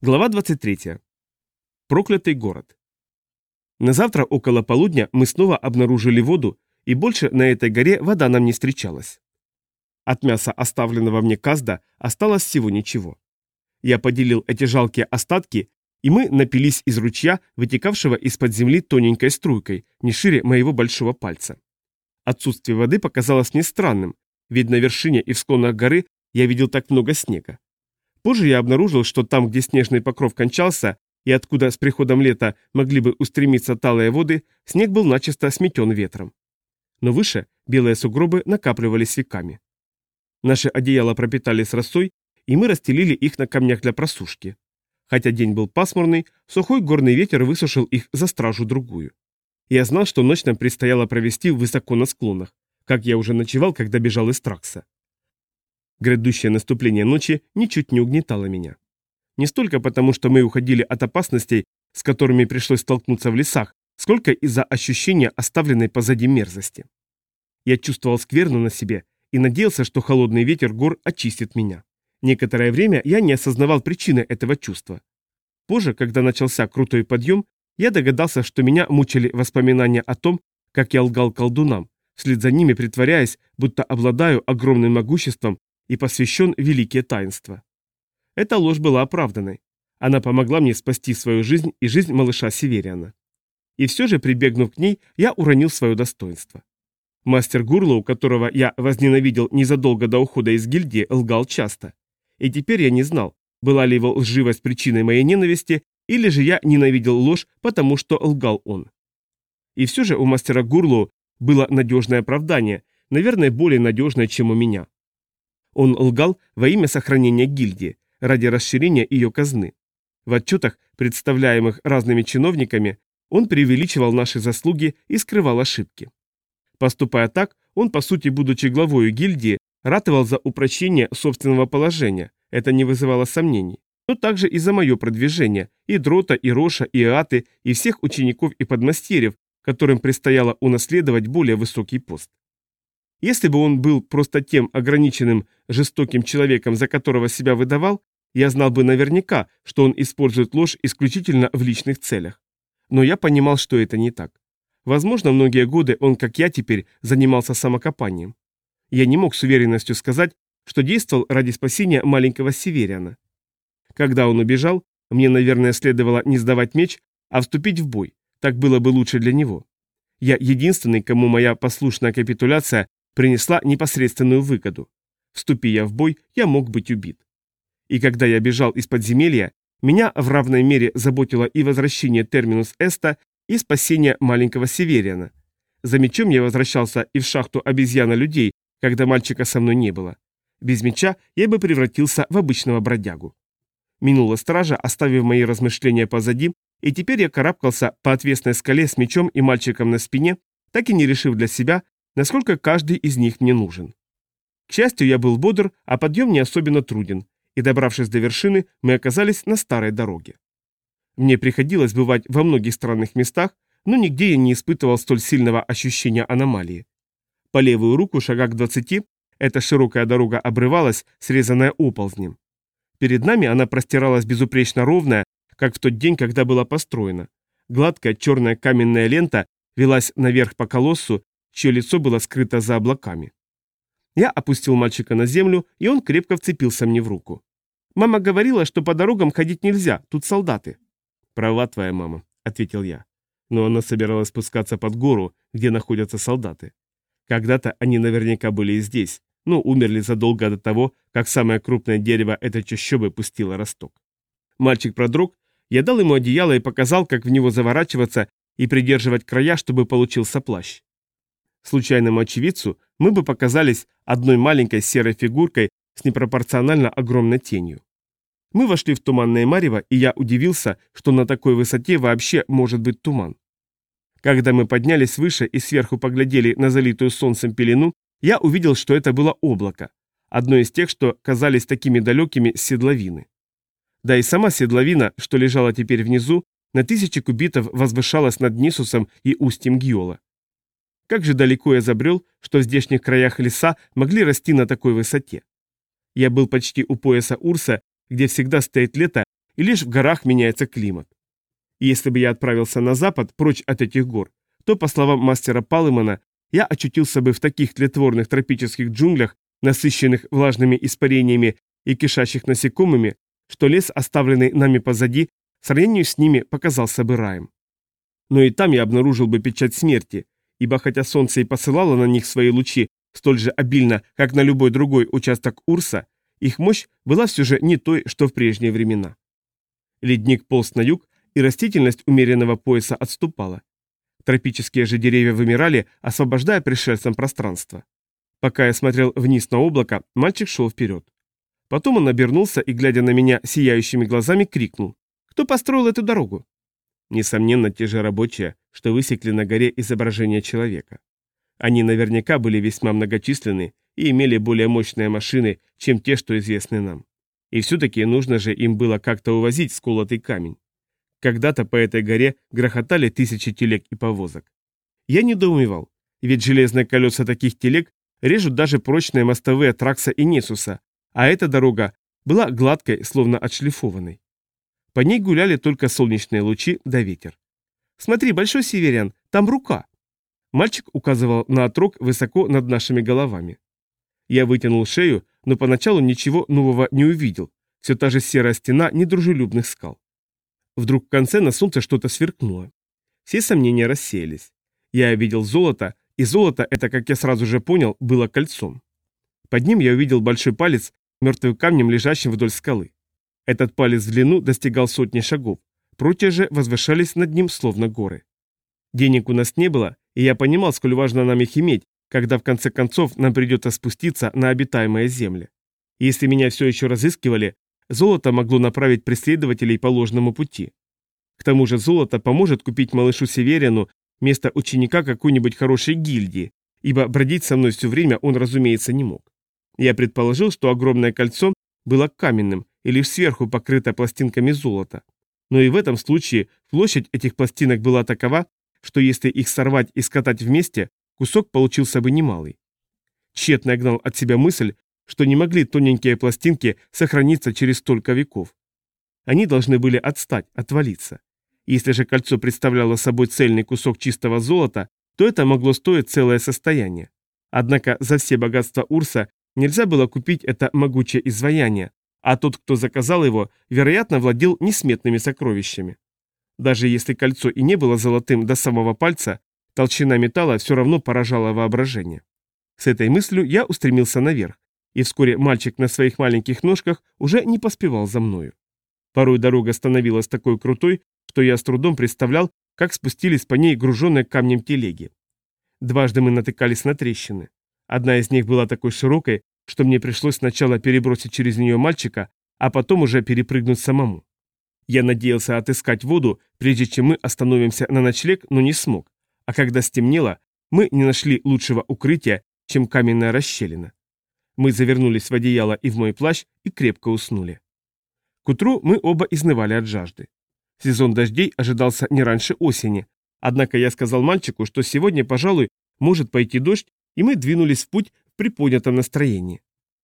Глава 23. Проклятый город. На завтра около полудня мы снова обнаружили воду, и больше на этой горе вода нам не встречалась. От мяса, оставленного мне казда, осталось всего ничего. Я поделил эти жалкие остатки, и мы напились из ручья, вытекавшего из-под земли тоненькой струйкой, не шире моего большого пальца. Отсутствие воды показалось мне странным, ведь на вершине и в склонах горы я видел так много снега. Позже я обнаружил, что там, где снежный покров кончался, и откуда с приходом лета могли бы устремиться талые воды, снег был начисто сметен ветром. Но выше белые сугробы накапливались веками. Наши одеяла пропитались росой, и мы расстелили их на камнях для просушки. Хотя день был пасмурный, сухой горный ветер высушил их за стражу-другую. Я знал, что ночь нам предстояло провести высоко на склонах, как я уже ночевал, когда бежал из Тракса. Грядущее наступление ночи ничуть не угнетало меня. Не столько потому, что мы уходили от опасностей, с которыми пришлось столкнуться в лесах, сколько из-за ощущения оставленной позади мерзости. Я чувствовал скверну на себе и надеялся, что холодный ветер гор очистит меня. Некоторое время я не осознавал причины этого чувства. Позже, когда начался крутой подъем, я догадался, что меня мучили воспоминания о том, как я лгал колдунам, вслед за ними притворяясь, будто обладаю огромным могуществом и посвящен в великие таинства. Эта ложь была оправданной. Она помогла мне спасти свою жизнь и жизнь малыша Севериана. И все же, прибегнув к ней, я уронил свое достоинство. Мастер Гурлоу, которого я возненавидел незадолго до ухода из гильдии, лгал часто. И теперь я не знал, была ли его лживость причиной моей ненависти, или же я ненавидел ложь, потому что лгал он. И все же у мастера Гурлоу было надежное оправдание, наверное, более надежное, чем у меня. Он лгал во имя сохранения гильдии, ради расширения ее казны. В отчетах, представляемых разными чиновниками, он преувеличивал наши заслуги и скрывал ошибки. Поступая так, он, по сути, будучи главой гильдии, ратовал за упрочение собственного положения, это не вызывало сомнений, но также и за мое продвижение, и Дрота, и Роша, и Аты, и всех учеников и подмастерьев, которым предстояло унаследовать более высокий пост. Если бы он был просто тем ограниченным, жестоким человеком, за которого себя выдавал, я знал бы наверняка, что он использует ложь исключительно в личных целях. Но я понимал, что это не так. Возможно, многие годы он, как я теперь, занимался самокопанием. Я не мог с уверенностью сказать, что действовал ради спасения маленького Севериана. Когда он убежал, мне, наверное, следовало не сдавать меч, а вступить в бой. Так было бы лучше для него. Я единственный, кому моя послушная капитуляция принесла непосредственную выгоду. Вступи я в бой, я мог быть убит. И когда я бежал из подземелья, меня в равной мере заботило и возвращение Терминус Эста, и спасение маленького Севериана. За мечом я возвращался и в шахту обезьяна-людей, когда мальчика со мной не было. Без меча я бы превратился в обычного бродягу. Минула стража, оставив мои размышления позади, и теперь я карабкался по отвесной скале с мечом и мальчиком на спине, так и не решив для себя, насколько каждый из них мне нужен. К счастью, я был бодр, а подъем не особенно труден, и, добравшись до вершины, мы оказались на старой дороге. Мне приходилось бывать во многих странных местах, но нигде я не испытывал столь сильного ощущения аномалии. По левую руку, шагах 20, эта широкая дорога обрывалась, срезанная оползнем. Перед нами она простиралась безупречно ровная, как в тот день, когда была построена. Гладкая черная каменная лента велась наверх по колоссу, чье лицо было скрыто за облаками. Я опустил мальчика на землю, и он крепко вцепился мне в руку. «Мама говорила, что по дорогам ходить нельзя, тут солдаты». «Права твоя мама», — ответил я. Но она собиралась спускаться под гору, где находятся солдаты. Когда-то они наверняка были и здесь, но умерли задолго до того, как самое крупное дерево этой чащобы пустило росток. Мальчик продрог, я дал ему одеяло и показал, как в него заворачиваться и придерживать края, чтобы получился плащ. Случайному очевидцу мы бы показались одной маленькой серой фигуркой с непропорционально огромной тенью. Мы вошли в туманное марево, и я удивился, что на такой высоте вообще может быть туман. Когда мы поднялись выше и сверху поглядели на залитую солнцем пелену, я увидел, что это было облако, одно из тех, что казались такими далекими с седловины. Да и сама седловина, что лежала теперь внизу, на 1000 кубитов возвышалась над Нисусом и устьем Гьола. Как же далеко я забрел, что в здешних краях леса могли расти на такой высоте. Я был почти у пояса Урса, где всегда стоит лето, и лишь в горах меняется климат. И если бы я отправился на запад, прочь от этих гор, то, по словам мастера Паллемана, я очутился бы в таких тлетворных тропических джунглях, насыщенных влажными испарениями и кишащих насекомыми, что лес, оставленный нами позади, в сравнении с ними показался бы раем. Но и там я обнаружил бы печать смерти, ибо хотя солнце и посылало на них свои лучи столь же обильно, как на любой другой участок Урса, их мощь была все же не той, что в прежние времена. Ледник полз на юг, и растительность умеренного пояса отступала. Тропические же деревья вымирали, освобождая пришельцам пространство. Пока я смотрел вниз на облако, мальчик шел вперед. Потом он обернулся и, глядя на меня сияющими глазами, крикнул: «Кто построил эту дорогу?» Несомненно, те же рабочие, что высекли на горе изображение человека. Они наверняка были весьма многочисленны и имели более мощные машины, чем те, что известны нам. И все-таки нужно же им было как-то увозить сколотый камень. Когда-то по этой горе грохотали тысячи телег и повозок. Я недоумевал, ведь железные колеса таких телег режут даже прочные мостовые Тракса и Несуса, а эта дорога была гладкой, словно отшлифованной. По ней гуляли только солнечные лучи да ветер. «Смотри, Большой Северян, там рука!» Мальчик указывал на отрог высоко над нашими головами. Я вытянул шею, но поначалу ничего нового не увидел, все та же серая стена недружелюбных скал. Вдруг в конце на солнце что-то сверкнуло. Все сомнения рассеялись. Я видел золото, и золото это, как я сразу же понял, было кольцом. Под ним я увидел большой палец мертвым камнем, лежащим вдоль скалы. Этот палец в длину достигал сотни шагов, прочие же возвышались над ним словно горы. Денег у нас не было, и я понимал, сколь важно нам их иметь, когда в конце концов нам придется спуститься на обитаемые земли. И если меня все еще разыскивали, золото могло направить преследователей по ложному пути. К тому же золото поможет купить малышу Северяну место ученика какой-нибудь хорошей гильдии, ибо бродить со мной все время он, разумеется, не мог. Я предположил, что огромное кольцо было каменным и лишь сверху покрыто пластинками золота. Но и в этом случае площадь этих пластинок была такова, что если их сорвать и скатать вместе, кусок получился бы немалый. Тщетно я гнал от себя мысль, что не могли тоненькие пластинки сохраниться через столько веков. Они должны были отстать, отвалиться. Если же кольцо представляло собой цельный кусок чистого золота, то это могло стоить целое состояние. Однако за все богатства Урса нельзя было купить это могучее изваяние, а тот, кто заказал его, вероятно, владел несметными сокровищами. Даже если кольцо и не было золотым до самого пальца, толщина металла все равно поражала воображение. С этой мыслью я устремился наверх, и вскоре мальчик на своих маленьких ножках уже не поспевал за мною. Порой дорога становилась такой крутой, что я с трудом представлял, как спустились по ней груженные камнем телеги. Дважды мы натыкались на трещины. Одна из них была такой широкой, что мне пришлось сначала перебросить через нее мальчика, а потом уже перепрыгнуть самому. Я надеялся отыскать воду, прежде чем мы остановимся на ночлег, но не смог, а когда стемнело, мы не нашли лучшего укрытия, чем каменная расщелина. Мы завернулись в одеяло и в мой плащ и крепко уснули. К утру мы оба изнывали от жажды. Сезон дождей ожидался не раньше осени, однако я сказал мальчику, что сегодня, пожалуй, может пойти дождь, и мы двинулись в путь в приподнятом настроении.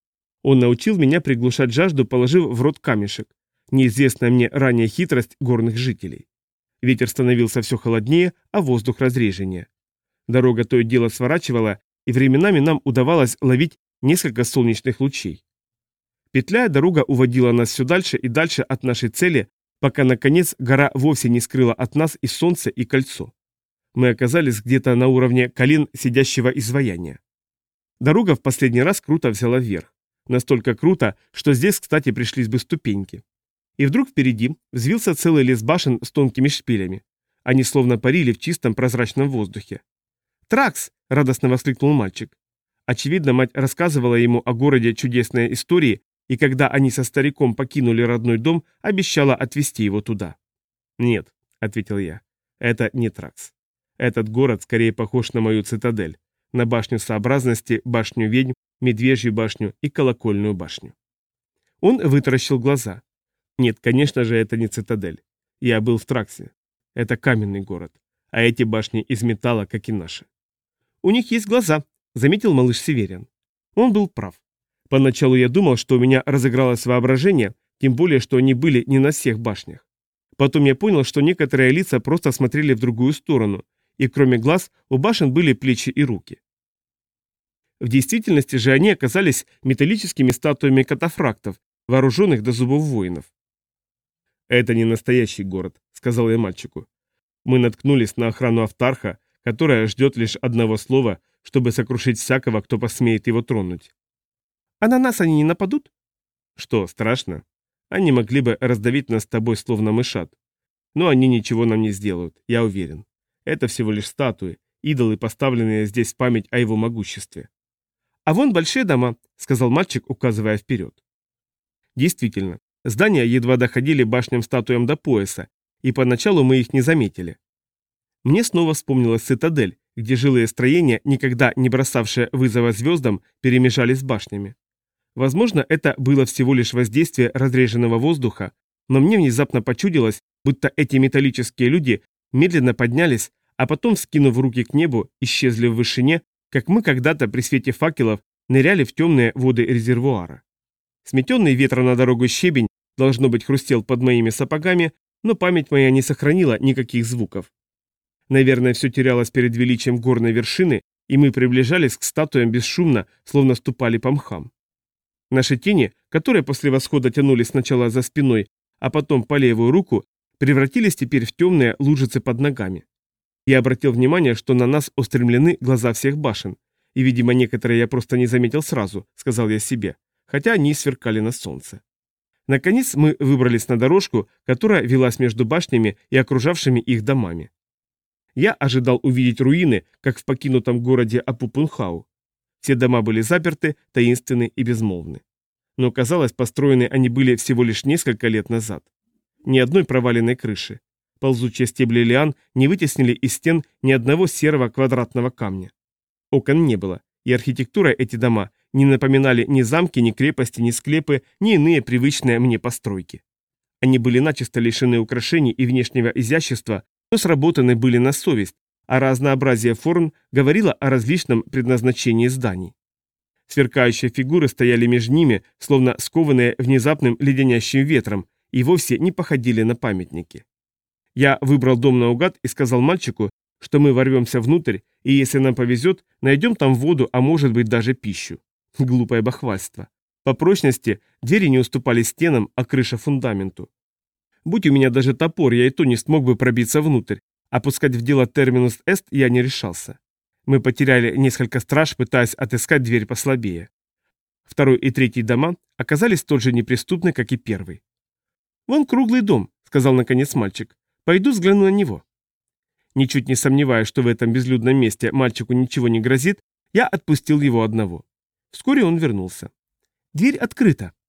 Он научил меня приглушать жажду, положив в рот камешек, неизвестная мне ранее хитрость горных жителей. Ветер становился все холоднее, а воздух разреженнее. Дорога то и дело сворачивала, и временами нам удавалось ловить несколько солнечных лучей. Петляя, дорога уводила нас все дальше и дальше от нашей цели, пока, наконец, гора вовсе не скрыла от нас и солнце, и кольцо. Мы оказались где-то на уровне колен сидящего изваяния. Дорога в последний раз круто взяла вверх. Настолько круто, что здесь, кстати, пришлись бы ступеньки. И вдруг впереди взвился целый лес башен с тонкими шпилями. Они словно парили в чистом прозрачном воздухе. «Тракс!» — радостно воскликнул мальчик. Очевидно, мать рассказывала ему о городе чудесные истории, и когда они со стариком покинули родной дом, обещала отвезти его туда. «Нет», — ответил я, — «это не Тракс. Этот город скорее похож на мою цитадель, на башню сообразности, башню ведьм, медвежью башню и колокольную башню». Он вытаращил глаза. «Нет, конечно же, это не цитадель. Я был в Траксе. Это каменный город, а эти башни из металла, как и наши». «У них есть глаза», — заметил малыш Северян. Он был прав. Поначалу я думал, что у меня разыгралось воображение, тем более, что они были не на всех башнях. Потом я понял, что некоторые лица просто смотрели в другую сторону, и кроме глаз у башен были плечи и руки. В действительности же они оказались металлическими статуями катафрактов, вооруженных до зубов воинов. «Это не настоящий город», — сказал я мальчику. «Мы наткнулись на охрану Автарха, которая ждет лишь одного слова, чтобы сокрушить всякого, кто посмеет его тронуть». «А на нас они не нападут?» «Что, страшно? Они могли бы раздавить нас с тобой словно мышат. Но они ничего нам не сделают, я уверен. Это всего лишь статуи, идолы, поставленные здесь в память о его могуществе». «А вон большие дома», — сказал мальчик, указывая вперед. Действительно, здания едва доходили башням-статуям до пояса, и поначалу мы их не заметили. Мне снова вспомнилась цитадель, где жилые строения, никогда не бросавшие вызова звездам, перемежались с башнями. Возможно, это было всего лишь воздействие разреженного воздуха, но мне внезапно почудилось, будто эти металлические люди медленно поднялись, а потом, скинув руки к небу, исчезли в вышине, как мы когда-то при свете факелов ныряли в темные воды резервуара. Сметенный ветром на дорогу щебень, должно быть, хрустел под моими сапогами, но память моя не сохранила никаких звуков. Наверное, все терялось перед величием горной вершины, и мы приближались к статуям бесшумно, словно ступали по мхам. Наши тени, которые после восхода тянулись сначала за спиной, а потом по левую руку, превратились теперь в темные лужицы под ногами. Я обратил внимание, что на нас устремлены глаза всех башен, и, видимо, некоторые я просто не заметил сразу, сказал я себе, хотя они сверкали на солнце. Наконец мы выбрались на дорожку, которая велась между башнями и окружавшими их домами. Я ожидал увидеть руины, как в покинутом городе Апупунхау. Все дома были заперты, таинственны и безмолвны. Но, казалось, построены они были всего лишь несколько лет назад. Ни одной проваленной крыши. Ползучие стебли лиан не вытеснили из стен ни одного серого квадратного камня. Окон не было, и архитектурой эти дома не напоминали ни замки, ни крепости, ни склепы, ни иные привычные мне постройки. Они были начисто лишены украшений и внешнего изящества, но сработаны были на совесть, а разнообразие форм говорило о различном предназначении зданий. Сверкающие фигуры стояли между ними, словно скованные внезапным леденящим ветром, и вовсе не походили на памятники. Я выбрал дом наугад и сказал мальчику, что мы ворвемся внутрь, и если нам повезет, найдем там воду, а может быть даже пищу. Глупое бахвальство. По прочности двери не уступали стенам, а крыша фундаменту. Будь у меня даже топор, я и то не смог бы пробиться внутрь, а пускать в дело терминус эст я не решался. Мы потеряли несколько страж, пытаясь отыскать дверь послабее. Второй и третий дома оказались столь же неприступны, как и первый. «Вон круглый дом», — сказал наконец мальчик. «Пойду взгляну на него». Ничуть не сомневаясь, что в этом безлюдном месте мальчику ничего не грозит, я отпустил его одного. Вскоре он вернулся. «Дверь открыта»,